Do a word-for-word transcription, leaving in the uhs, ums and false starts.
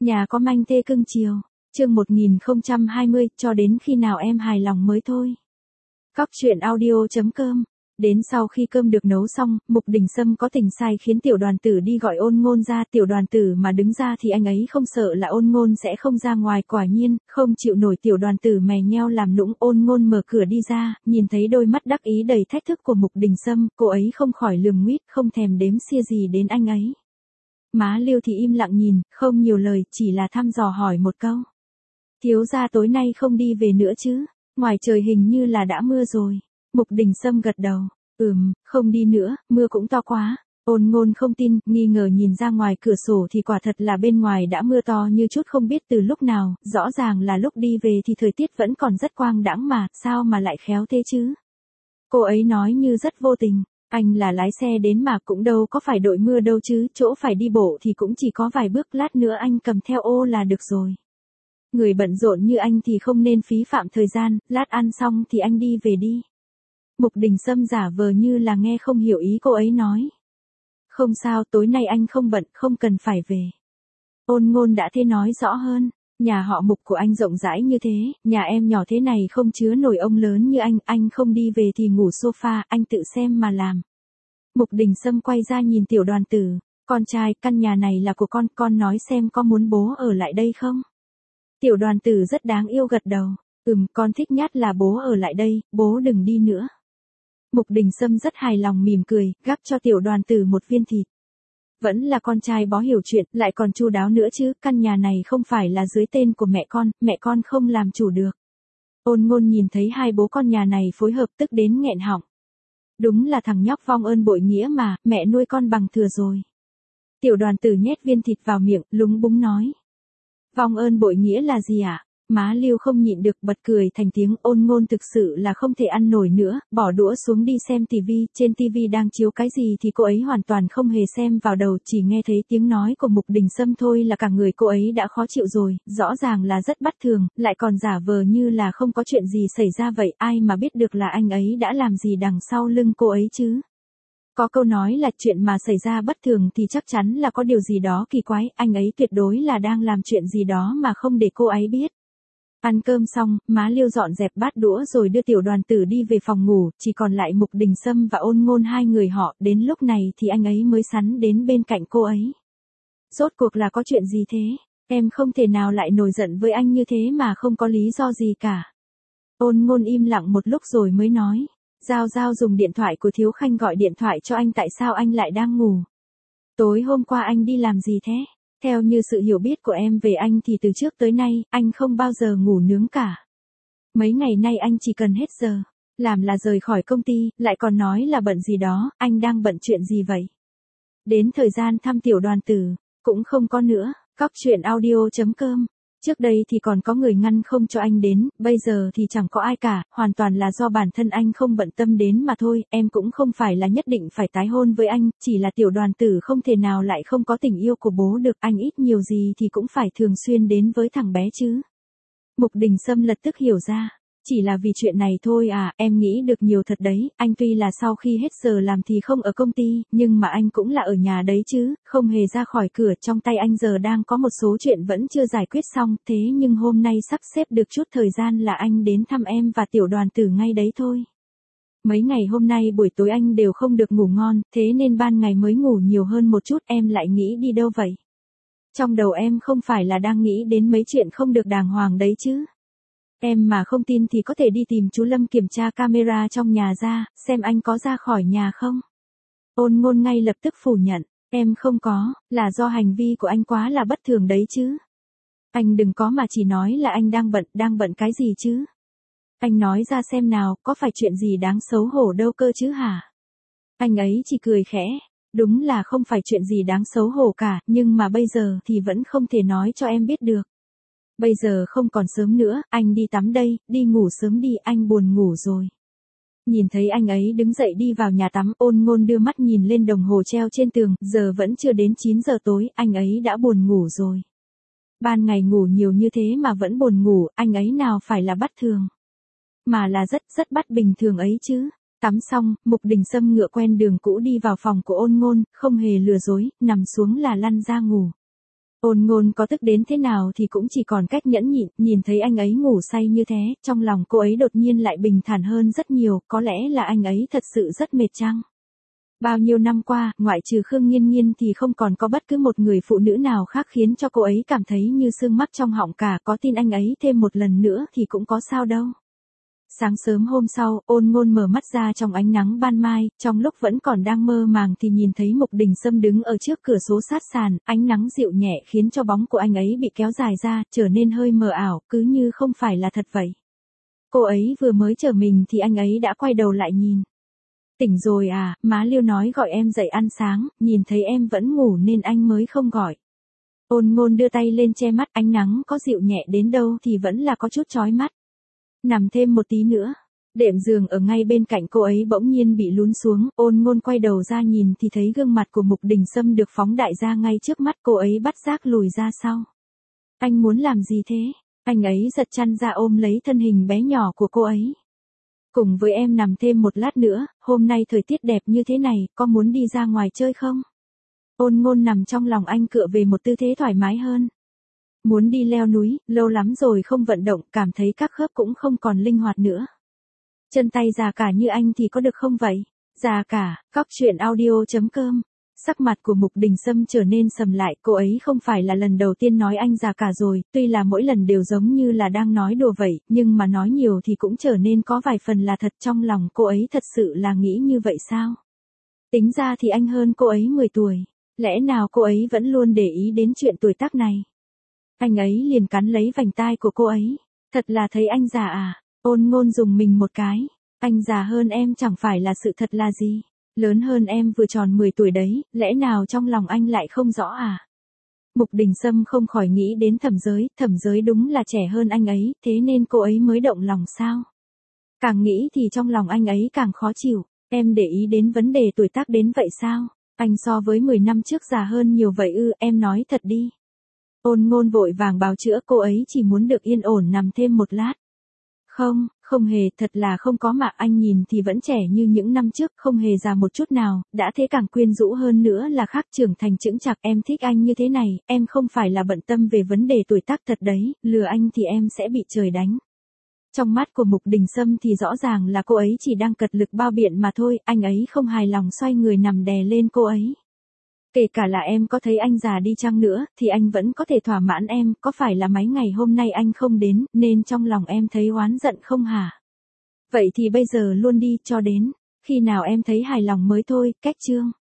Nhà có manh thê cưng chiều. Chương một nghìn không trăm hai mươi, cho đến khi nào em hài lòng mới thôi. Cóc truyện audio chấm com. Đến sau khi cơm được nấu xong, Mục Đình Sâm có tình sai khiến tiểu đoàn tử đi gọi Ôn Ngôn ra. Tiểu đoàn tử mà đứng ra thì anh ấy không sợ là Ôn Ngôn sẽ không ra ngoài. Quả nhiên, không chịu nổi tiểu đoàn tử mè nheo làm nũng. Ôn Ngôn mở cửa đi ra, nhìn thấy đôi mắt đắc ý đầy thách thức của Mục Đình Sâm, cô ấy không khỏi lườm nguýt, không thèm đếm xia gì đến anh ấy. Má Liêu thì im lặng nhìn, không nhiều lời, chỉ là thăm dò hỏi một câu. Thiếu gia tối nay không đi về nữa chứ? Ngoài trời hình như là đã mưa rồi. Mục Đình Sâm gật đầu. Ừm, không đi nữa, mưa cũng to quá. Ôn Ngôn không tin, nghi ngờ nhìn ra ngoài cửa sổ thì quả thật là bên ngoài đã mưa to như chút không biết từ lúc nào. Rõ ràng là lúc đi về thì thời tiết vẫn còn rất quang đãng mà, sao mà lại khéo thế chứ? Cô ấy nói như rất vô tình. Anh là lái xe đến mà cũng đâu có phải đội mưa đâu chứ, chỗ phải đi bộ thì cũng chỉ có vài bước, lát nữa anh cầm theo ô là được rồi. Người bận rộn như anh thì không nên phí phạm thời gian, lát ăn xong thì anh đi về đi. Mục Đình Sâm giả vờ như là nghe không hiểu ý cô ấy nói. Không sao, tối nay anh không bận, không cần phải về. Ôn Ngôn đã thế nói rõ hơn. Nhà họ Mục của anh rộng rãi như thế, nhà em nhỏ thế này không chứa nổi ông lớn như anh, anh không đi về thì ngủ sofa, anh tự xem mà làm. Mục Đình Sâm quay ra nhìn tiểu đoàn tử, con trai, căn nhà này là của con, con nói xem có muốn bố ở lại đây không? Tiểu đoàn tử rất đáng yêu gật đầu, ừm, con thích nhất là bố ở lại đây, bố đừng đi nữa. Mục Đình Sâm rất hài lòng mỉm cười, gắp cho tiểu đoàn tử một viên thịt. Vẫn là con trai bó hiểu chuyện, lại còn chu đáo nữa chứ, căn nhà này không phải là dưới tên của mẹ con, mẹ con không làm chủ được. Ôn Ngôn nhìn thấy hai bố con nhà này phối hợp tức đến nghẹn họng. Đúng là thằng nhóc vong ơn bội nghĩa mà, mẹ nuôi con bằng thừa rồi. Tiểu đoàn tử nhét viên thịt vào miệng, lúng búng nói. Vong ơn bội nghĩa là gì ạ? À? Má Liêu không nhịn được bật cười thành tiếng. Ôn Ngôn thực sự là không thể ăn nổi nữa, bỏ đũa xuống đi xem tivi, trên tivi đang chiếu cái gì thì cô ấy hoàn toàn không hề xem vào đầu, chỉ nghe thấy tiếng nói của Mục Đình Sâm thôi là cả người cô ấy đã khó chịu rồi, rõ ràng là rất bất thường, lại còn giả vờ như là không có chuyện gì xảy ra vậy, ai mà biết được là anh ấy đã làm gì đằng sau lưng cô ấy chứ. Có câu nói là chuyện mà xảy ra bất thường thì chắc chắn là có điều gì đó kỳ quái, anh ấy tuyệt đối là đang làm chuyện gì đó mà không để cô ấy biết. Ăn cơm xong, má Liêu dọn dẹp bát đũa rồi đưa tiểu đoàn tử đi về phòng ngủ, chỉ còn lại Mục Đình Sâm và Ôn Ngôn hai người họ, đến lúc này thì anh ấy mới sắn đến bên cạnh cô ấy. Rốt cuộc là có chuyện gì thế? Em không thể nào lại nổi giận với anh như thế mà không có lý do gì cả. Ôn Ngôn im lặng một lúc rồi mới nói. Giao Giao dùng điện thoại của Thiếu Khanh gọi điện thoại cho anh, tại sao anh lại đang ngủ? Tối hôm qua anh đi làm gì thế? Theo như sự hiểu biết của em về anh thì từ trước tới nay, anh không bao giờ ngủ nướng cả. Mấy ngày nay anh chỉ cần hết giờ, làm là rời khỏi công ty, lại còn nói là bận gì đó, anh đang bận chuyện gì vậy? Đến thời gian thăm tiểu đoàn tử, cũng không có nữa. Cóc truyện audio chấm com. Trước đây thì còn có người ngăn không cho anh đến, bây giờ thì chẳng có ai cả, hoàn toàn là do bản thân anh không bận tâm đến mà thôi, em cũng không phải là nhất định phải tái hôn với anh, chỉ là tiểu đoàn tử không thể nào lại không có tình yêu của bố được, anh ít nhiều gì thì cũng phải thường xuyên đến với thằng bé chứ. Mục Đình Sâm lập tức hiểu ra. Chỉ là vì chuyện này thôi à, em nghĩ được nhiều thật đấy, anh tuy là sau khi hết giờ làm thì không ở công ty, nhưng mà anh cũng là ở nhà đấy chứ, không hề ra khỏi cửa, trong tay anh giờ đang có một số chuyện vẫn chưa giải quyết xong, thế nhưng hôm nay sắp xếp được chút thời gian là anh đến thăm em và tiểu đoàn tử ngay đấy thôi. Mấy ngày hôm nay buổi tối anh đều không được ngủ ngon, thế nên ban ngày mới ngủ nhiều hơn một chút, em lại nghĩ đi đâu vậy? Trong đầu em không phải là đang nghĩ đến mấy chuyện không được đàng hoàng đấy chứ? Em mà không tin thì có thể đi tìm chú Lâm kiểm tra camera trong nhà ra, xem anh có ra khỏi nhà không. Ôn Ngôn ngay lập tức phủ nhận, em không có, là do hành vi của anh quá là bất thường đấy chứ. Anh đừng có mà chỉ nói là anh đang bận, đang bận cái gì chứ. Anh nói ra xem nào, có phải chuyện gì đáng xấu hổ đâu cơ chứ hả? Anh ấy chỉ cười khẽ, đúng là không phải chuyện gì đáng xấu hổ cả, nhưng mà bây giờ thì vẫn không thể nói cho em biết được. Bây giờ không còn sớm nữa, anh đi tắm đây, đi ngủ sớm đi, anh buồn ngủ rồi. Nhìn thấy anh ấy đứng dậy đi vào nhà tắm, Ôn Ngôn đưa mắt nhìn lên đồng hồ treo trên tường, giờ vẫn chưa đến chín giờ tối, anh ấy đã buồn ngủ rồi. Ban ngày ngủ nhiều như thế mà vẫn buồn ngủ, anh ấy nào phải là bất thường. Mà là rất rất bất bình thường ấy chứ. Tắm xong, Mục Đình Sâm ngựa quen đường cũ đi vào phòng của Ôn Ngôn, không hề lừa dối, nằm xuống là lăn ra ngủ. Ôn Ngôn có tức đến thế nào thì cũng chỉ còn cách nhẫn nhịn, nhìn thấy anh ấy ngủ say như thế, trong lòng cô ấy đột nhiên lại bình thản hơn rất nhiều, có lẽ là anh ấy thật sự rất mệt chăng? Bao nhiêu năm qua, ngoại trừ Khương Nghiên Nghiên thì không còn có bất cứ một người phụ nữ nào khác khiến cho cô ấy cảm thấy như sương mắc trong họng cả, có tin anh ấy thêm một lần nữa thì cũng có sao đâu. Sáng sớm hôm sau, Ôn Ngôn mở mắt ra trong ánh nắng ban mai, trong lúc vẫn còn đang mơ màng thì nhìn thấy Mục Đình Sâm đứng ở trước cửa sổ sát sàn, ánh nắng dịu nhẹ khiến cho bóng của anh ấy bị kéo dài ra, trở nên hơi mờ ảo, cứ như không phải là thật vậy. Cô ấy vừa mới trở mình thì anh ấy đã quay đầu lại nhìn. Tỉnh rồi à, má Liêu nói gọi em dậy ăn sáng, nhìn thấy em vẫn ngủ nên anh mới không gọi. Ôn Ngôn đưa tay lên che mắt, ánh nắng có dịu nhẹ đến đâu thì vẫn là có chút chói mắt. Nằm thêm một tí nữa. Đệm giường ở ngay bên cạnh cô ấy bỗng nhiên bị lún xuống, Ôn Ngôn quay đầu ra nhìn thì thấy gương mặt của Mục Đình Sâm được phóng đại ra ngay trước mắt, cô ấy bắt giác lùi ra sau. Anh muốn làm gì thế? Anh ấy giật chăn ra ôm lấy thân hình bé nhỏ của cô ấy. Cùng với em nằm thêm một lát nữa, hôm nay thời tiết đẹp như thế này, có muốn đi ra ngoài chơi không? Ôn Ngôn nằm trong lòng anh cựa về một tư thế thoải mái hơn. Muốn đi leo núi, lâu lắm rồi không vận động, cảm thấy các khớp cũng không còn linh hoạt nữa. Chân tay già cả như anh thì có được không vậy? Già cả, cóc truyện audio chấm com. Sắc mặt của Mục Đình Sâm trở nên sầm lại, cô ấy không phải là lần đầu tiên nói anh già cả rồi, tuy là mỗi lần đều giống như là đang nói đùa vậy, nhưng mà nói nhiều thì cũng trở nên có vài phần là thật, trong lòng cô ấy thật sự là nghĩ như vậy sao? Tính ra thì anh hơn cô ấy mười tuổi, lẽ nào cô ấy vẫn luôn để ý đến chuyện tuổi tác này? Anh ấy liền cắn lấy vành tai của cô ấy, thật là thấy anh già à? Ôn Ngôn dùng mình một cái, anh già hơn em chẳng phải là sự thật là gì? Lớn hơn em vừa tròn mười tuổi đấy, lẽ nào trong lòng anh lại không rõ à? Mục Đình Sâm không khỏi nghĩ đến Thẩm Giới, Thẩm Giới đúng là trẻ hơn anh ấy, thế nên cô ấy mới động lòng sao? Càng nghĩ thì trong lòng anh ấy càng khó chịu, em để ý đến vấn đề tuổi tác đến vậy sao? Anh so với mười năm trước già hơn nhiều vậy ư, em nói thật đi. Ôn Ngôn vội vàng bào chữa, cô ấy chỉ muốn được yên ổn nằm thêm một lát. Không, không hề, thật là không có mà, anh nhìn thì vẫn trẻ như những năm trước, không hề già một chút nào, đã thế càng quyến rũ hơn nữa là khác, trưởng thành chững chạc, em thích anh như thế này, em không phải là bận tâm về vấn đề tuổi tác thật đấy, lừa anh thì em sẽ bị trời đánh. Trong mắt của Mục Đình Sâm thì rõ ràng là cô ấy chỉ đang cật lực bao biện mà thôi, anh ấy không hài lòng xoay người nằm đè lên cô ấy. Kể cả là em có thấy anh già đi chăng nữa, thì anh vẫn có thể thỏa mãn em, có phải là mấy ngày hôm nay anh không đến, nên trong lòng em thấy oán giận không hả? Vậy thì bây giờ luôn đi, cho đến khi nào em thấy hài lòng mới thôi, cách chương.